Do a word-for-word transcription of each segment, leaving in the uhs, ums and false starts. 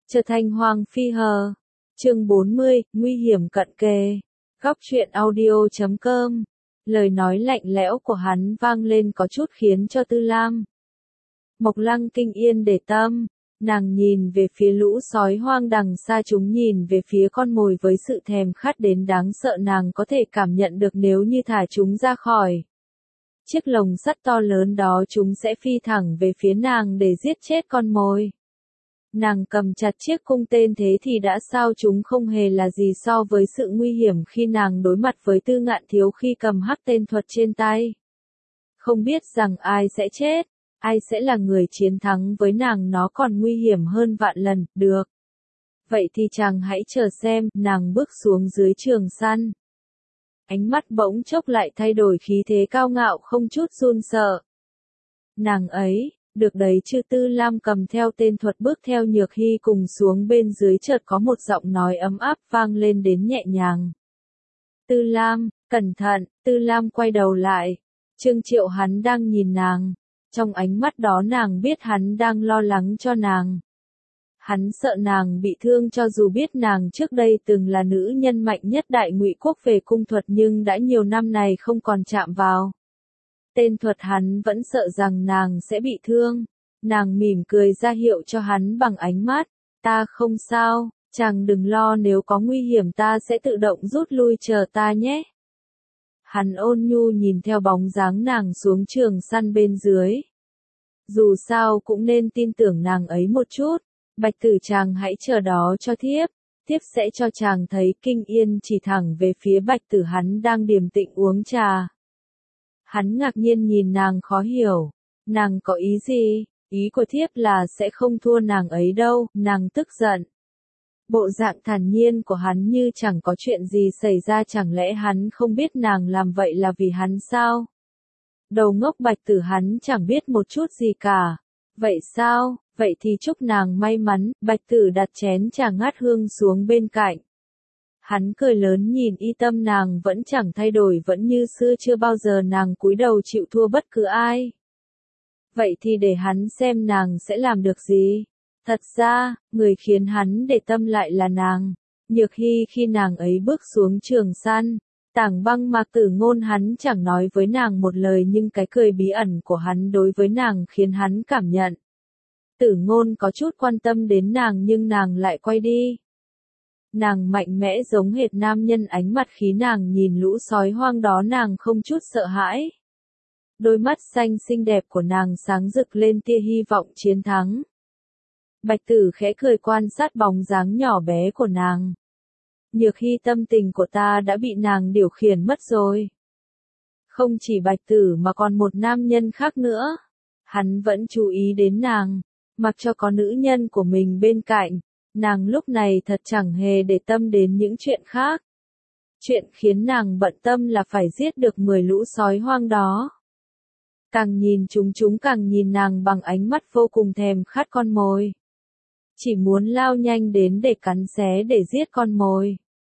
Trở thành Hoàng Phi Hờ. Chương bốn mươi, nguy hiểm cận kề. Góc truyện audio chấm com. Lời nói lạnh lẽo của hắn vang lên có chút khiến cho Tư Lam Mộc Lăng kinh yên để tâm, nàng nhìn về phía lũ sói hoang đằng xa, chúng nhìn về phía con mồi với sự thèm khát đến đáng sợ. Nàng có thể cảm nhận được nếu như thả chúng ra khỏi chiếc lồng sắt to lớn đó, chúng sẽ phi thẳng về phía nàng để giết chết con mồi. Nàng cầm chặt chiếc cung tên thế thì đã sao, chúng không hề là gì so với sự nguy hiểm khi nàng đối mặt với Tư Ngạn Thiếu khi cầm hắc tên thuật trên tay. Không biết rằng ai sẽ chết, ai sẽ là người chiến thắng với nàng, nó còn nguy hiểm hơn vạn lần. Được. Vậy thì chàng hãy chờ xem. Nàng bước xuống dưới trường săn. Ánh mắt bỗng chốc lại thay đổi, khí thế cao ngạo không chút run sợ. Nàng ấy, được đấy chứ. Tư Lam cầm theo tên thuật bước theo Nhược Hy cùng xuống bên dưới, chợt có một giọng nói ấm áp vang lên đến nhẹ nhàng. Tư Lam, cẩn thận. Tư Lam quay đầu lại. Trương Triệu hắn đang nhìn nàng. Trong ánh mắt đó nàng biết hắn đang lo lắng cho nàng. Hắn sợ nàng bị thương, cho dù biết nàng trước đây từng là nữ nhân mạnh nhất Đại Ngụy quốc về cung thuật nhưng đã nhiều năm này không còn chạm vào tên thuật, hắn vẫn sợ rằng nàng sẽ bị thương. Nàng mỉm cười ra hiệu cho hắn bằng ánh mắt. Ta không sao, chàng đừng lo, nếu có nguy hiểm ta sẽ tự động rút lui, chờ ta nhé. Hắn ôn nhu nhìn theo bóng dáng nàng xuống trường săn bên dưới. Dù sao cũng nên tin tưởng nàng ấy một chút. Bạch Tử, chàng hãy chờ đó cho thiếp, thiếp sẽ cho chàng thấy. Kinh Yên chỉ thẳng về phía Bạch Tử, hắn đang điềm tĩnh uống trà. Hắn ngạc nhiên nhìn nàng khó hiểu. Nàng có ý gì? Ý của thiếp là sẽ không thua nàng ấy đâu. Nàng tức giận. Bộ dạng thản nhiên của hắn như chẳng có chuyện gì xảy ra, chẳng lẽ hắn không biết nàng làm vậy là vì hắn sao? Đầu ngốc Bạch Tử, hắn chẳng biết một chút gì cả. Vậy sao? Vậy thì chúc nàng may mắn. Bạch Tử đặt chén trà ngát hương xuống bên cạnh. Hắn cười lớn nhìn y tâm nàng vẫn chẳng thay đổi, vẫn như xưa, chưa bao giờ nàng cúi đầu chịu thua bất cứ ai. Vậy thì để hắn xem nàng sẽ làm được gì. Thật ra, người khiến hắn để tâm lại là nàng. Nhược Hy khi nàng ấy bước xuống trường săn. Tảng Băng Mạc Tử Ngôn hắn chẳng nói với nàng một lời, nhưng cái cười bí ẩn của hắn đối với nàng khiến hắn cảm nhận. Tử Ngôn có chút quan tâm đến nàng nhưng nàng lại quay đi. Nàng mạnh mẽ giống hệt nam nhân, ánh mặt khí nàng nhìn lũ sói hoang đó nàng không chút sợ hãi. Đôi mắt xanh xinh đẹp của nàng sáng rực lên tia hy vọng chiến thắng. Bạch Tử khẽ cười quan sát bóng dáng nhỏ bé của nàng. Nhược Hy, tâm tình của ta đã bị nàng điều khiển mất rồi. Không chỉ Bạch Tử mà còn một nam nhân khác nữa. Hắn vẫn chú ý đến nàng, mặc cho có nữ nhân của mình bên cạnh. Nàng lúc này thật chẳng hề để tâm đến những chuyện khác. Chuyện khiến nàng bận tâm là phải giết được mười lũ sói hoang đó. Càng nhìn chúng chúng càng nhìn nàng bằng ánh mắt vô cùng thèm khát con mồi. Chỉ muốn lao nhanh đến để cắn xé, để giết con mồi.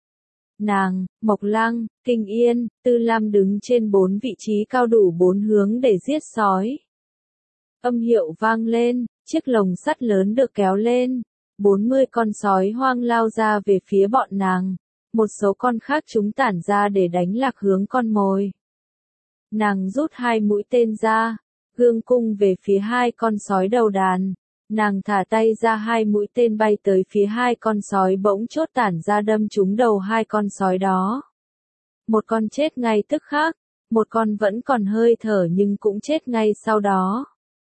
Nàng, Mộc Lăng, Kinh Yên, Tư Lam đứng trên bốn vị trí cao đủ bốn hướng để giết sói. Âm hiệu vang lên, chiếc lồng sắt lớn được kéo lên. bốn mươi con sói hoang lao ra về phía bọn nàng. Một số con khác chúng tản ra để đánh lạc hướng con mồi. Nàng rút hai mũi tên ra, gương cung về phía hai con sói đầu đàn. Nàng thả tay ra, hai mũi tên bay tới phía hai con sói bỗng chốt tản ra đâm trúng đầu hai con sói đó. Một con chết ngay tức khắc, một con vẫn còn hơi thở nhưng cũng chết ngay sau đó.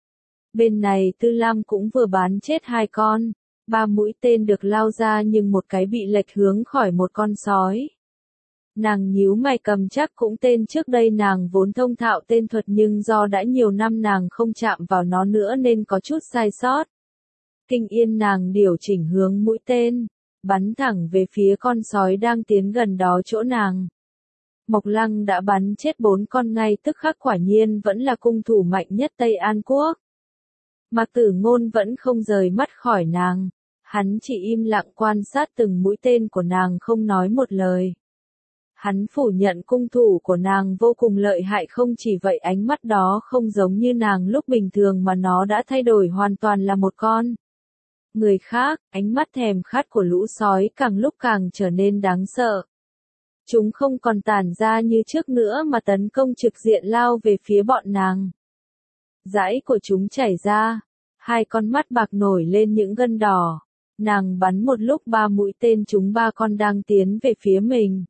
Bên này Tư Lam cũng vừa bắn chết hai con. Ba mũi tên được lao ra nhưng một cái bị lệch hướng khỏi một con sói. Nàng nhíu mày, cầm chắc cũng tên trước đây nàng vốn thông thạo tên thuật nhưng do đã nhiều năm nàng không chạm vào nó nữa nên có chút sai sót. Kinh Yên nàng điều chỉnh hướng mũi tên, bắn thẳng về phía con sói đang tiến gần đó chỗ nàng. Mộc Lăng đã bắn chết bốn con ngay tức khắc, quả nhiên vẫn là cung thủ mạnh nhất Tây An Quốc. Mạc Tử Ngôn vẫn không rời mắt khỏi nàng. Hắn chỉ im lặng quan sát từng mũi tên của nàng, không nói một lời. Hắn phủ nhận cung thủ của nàng vô cùng lợi hại, không chỉ vậy ánh mắt đó không giống như nàng lúc bình thường mà nó đã thay đổi hoàn toàn, là một con người khác, ánh mắt thèm khát của lũ sói càng lúc càng trở nên đáng sợ. Chúng không còn tản ra như trước nữa mà tấn công trực diện lao về phía bọn nàng. Dãi của chúng chảy ra, hai con mắt bạc nổi lên những gân đỏ. Nàng bắn một lúc ba mũi tên trúng ba con đang tiến về phía mình.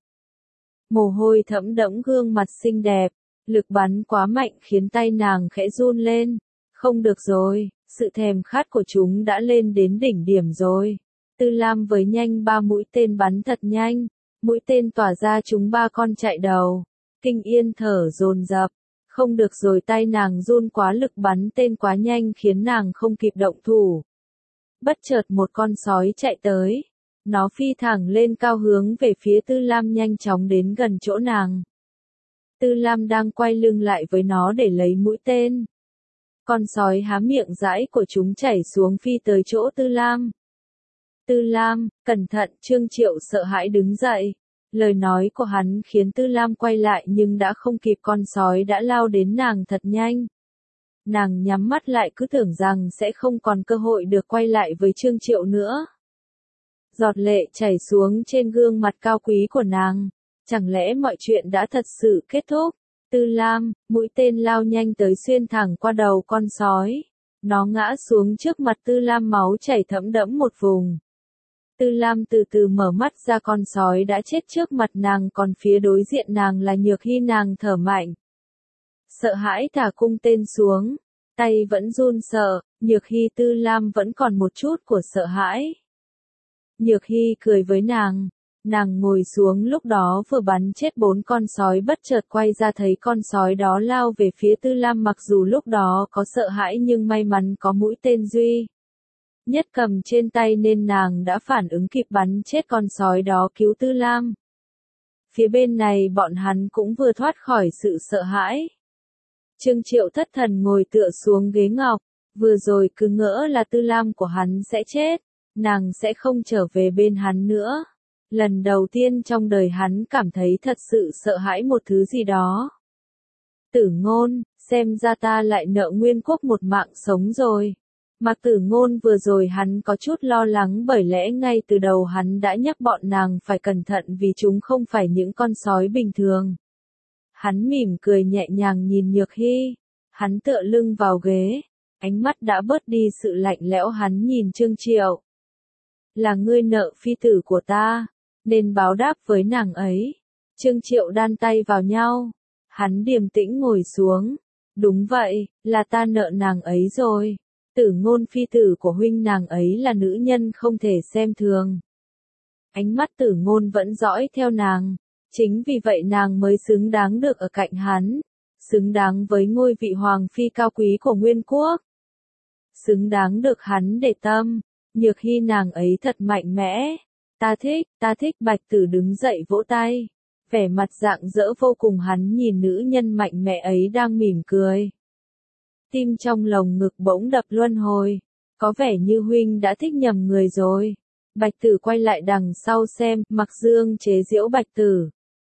Mồ hôi thấm đẫm gương mặt xinh đẹp, lực bắn quá mạnh khiến tay nàng khẽ run lên. Không được rồi, sự thèm khát của chúng đã lên đến đỉnh điểm rồi. Tư Lam với nhanh ba mũi tên bắn thật nhanh, mũi tên tỏa ra trúng ba con chạy đầu. Kinh Yên thở dồn dập, không được rồi, tay nàng run quá, lực bắn tên quá nhanh khiến nàng không kịp động thủ. Bất chợt một con sói chạy tới, nó phi thẳng lên cao hướng về phía Tư Lam, nhanh chóng đến gần chỗ nàng. Tư Lam đang quay lưng lại với nó để lấy mũi tên. Con sói há miệng dãi của chúng chảy xuống phi tới chỗ Tư Lam. Tư Lam, cẩn thận! Trương Triệu sợ hãi đứng dậy. Lời nói của hắn khiến Tư Lam quay lại nhưng đã không kịp, con sói đã lao đến nàng thật nhanh. Nàng nhắm mắt lại cứ tưởng rằng sẽ không còn cơ hội được quay lại với Trương Triệu nữa. Giọt lệ chảy xuống trên gương mặt cao quý của nàng. Chẳng lẽ mọi chuyện đã thật sự kết thúc? Tư Lam, mũi tên lao nhanh tới xuyên thẳng qua đầu con sói. Nó ngã xuống trước mặt Tư Lam, máu chảy thấm đẫm một vùng. Tư Lam từ từ mở mắt ra, con sói đã chết trước mặt nàng, còn phía đối diện nàng là Nhược Hy. Nàng thở mạnh. Sợ hãi thả cung tên xuống, tay vẫn run sợ. Nhược Hy, Tư Lam vẫn còn một chút của sợ hãi. Nhược Hy cười với nàng. Nàng ngồi xuống, lúc đó vừa bắn chết bốn con sói, bất chợt quay ra thấy con sói đó lao về phía Tư Lam. Mặc dù lúc đó có sợ hãi nhưng may mắn có mũi tên duy nhất cầm trên tay nên nàng đã phản ứng kịp bắn chết con sói đó, cứu Tư Lam. Phía bên này bọn hắn cũng vừa thoát khỏi sự sợ hãi. Trương Triệu thất thần ngồi tựa xuống ghế ngọc, vừa rồi cứ ngỡ là Tư Lam của hắn sẽ chết, nàng sẽ không trở về bên hắn nữa. Lần đầu tiên trong đời hắn cảm thấy thật sự sợ hãi một thứ gì đó. Tử Ngôn, xem ra ta lại nợ Nguyên Quốc một mạng sống rồi. Mạc Tử Ngôn vừa rồi hắn có chút lo lắng, bởi lẽ ngay từ đầu hắn đã nhắc bọn nàng phải cẩn thận vì chúng không phải những con sói bình thường. Hắn mỉm cười nhẹ nhàng nhìn Nhược Hy. Hắn tựa lưng vào ghế, ánh mắt đã bớt đi sự lạnh lẽo. Hắn nhìn Trương Triệu. Là ngươi nợ phi tử của ta, nên báo đáp với nàng ấy. Trương Triệu đan tay vào nhau. Hắn điềm tĩnh ngồi xuống. Đúng vậy, là ta nợ nàng ấy rồi. Tử Ngôn, phi tử của huynh, nàng ấy là nữ nhân không thể xem thường. Ánh mắt Tử Ngôn vẫn dõi theo nàng. Chính vì vậy nàng mới xứng đáng được ở cạnh hắn. Xứng đáng với ngôi vị hoàng phi cao quý của Nguyên Quốc. Xứng đáng được hắn để tâm. Nhược Hy, nàng ấy thật mạnh mẽ. Ta thích, ta thích. Bạch Tử đứng dậy vỗ tay. Vẻ mặt rạng rỡ vô cùng. Hắn nhìn nữ nhân mạnh mẽ ấy đang mỉm cười. Tim trong lồng ngực bỗng đập luân hồi. Có vẻ như huynh đã thích nhầm người rồi. Bạch Tử quay lại đằng sau xem, Mặc Dương chế giễu Bạch Tử.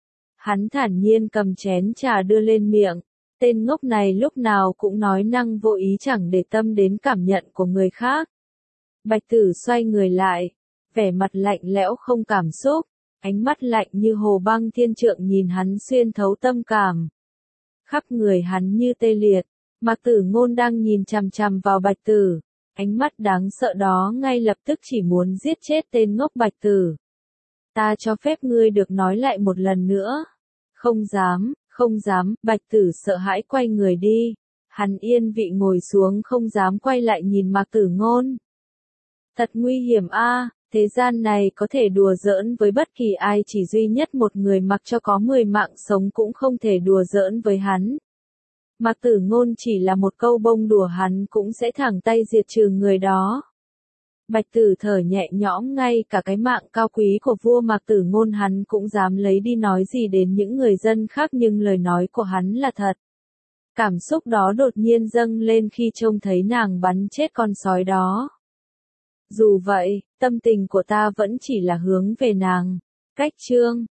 Hắn thản nhiên cầm chén trà đưa lên miệng. Tên ngốc này lúc nào cũng nói năng vô ý, chẳng để tâm đến cảm nhận của người khác. Bạch Tử xoay người lại, vẻ mặt lạnh lẽo không cảm xúc, ánh mắt lạnh như hồ băng thiên trượng nhìn hắn xuyên thấu tâm cảm. Khắp người hắn như tê liệt. Mạc Tử Ngôn đang nhìn chằm chằm vào Bạch Tử, ánh mắt đáng sợ đó ngay lập tức chỉ muốn giết chết tên ngốc Bạch Tử. Ta cho phép ngươi được nói lại một lần nữa. Không dám, không dám. Bạch Tử sợ hãi quay người đi. Hắn yên vị ngồi xuống, không dám quay lại nhìn Mạc Tử Ngôn. Thật nguy hiểm a, thế gian này có thể đùa giỡn với bất kỳ ai, chỉ duy nhất một người mặc cho có mười mạng sống cũng không thể đùa giỡn với hắn. Mạc Tử Ngôn chỉ là một câu bông đùa, hắn cũng sẽ thẳng tay diệt trừ người đó. Bạch Tử thở nhẹ nhõm, ngay cả cái mạng cao quý của vua Mạc Tử Ngôn hắn cũng dám lấy đi, nói gì đến những người dân khác, nhưng lời nói của hắn là thật. Cảm xúc đó đột nhiên dâng lên khi trông thấy nàng bắn chết con sói đó. Dù vậy, tâm tình của ta vẫn chỉ là hướng về nàng. Cách chương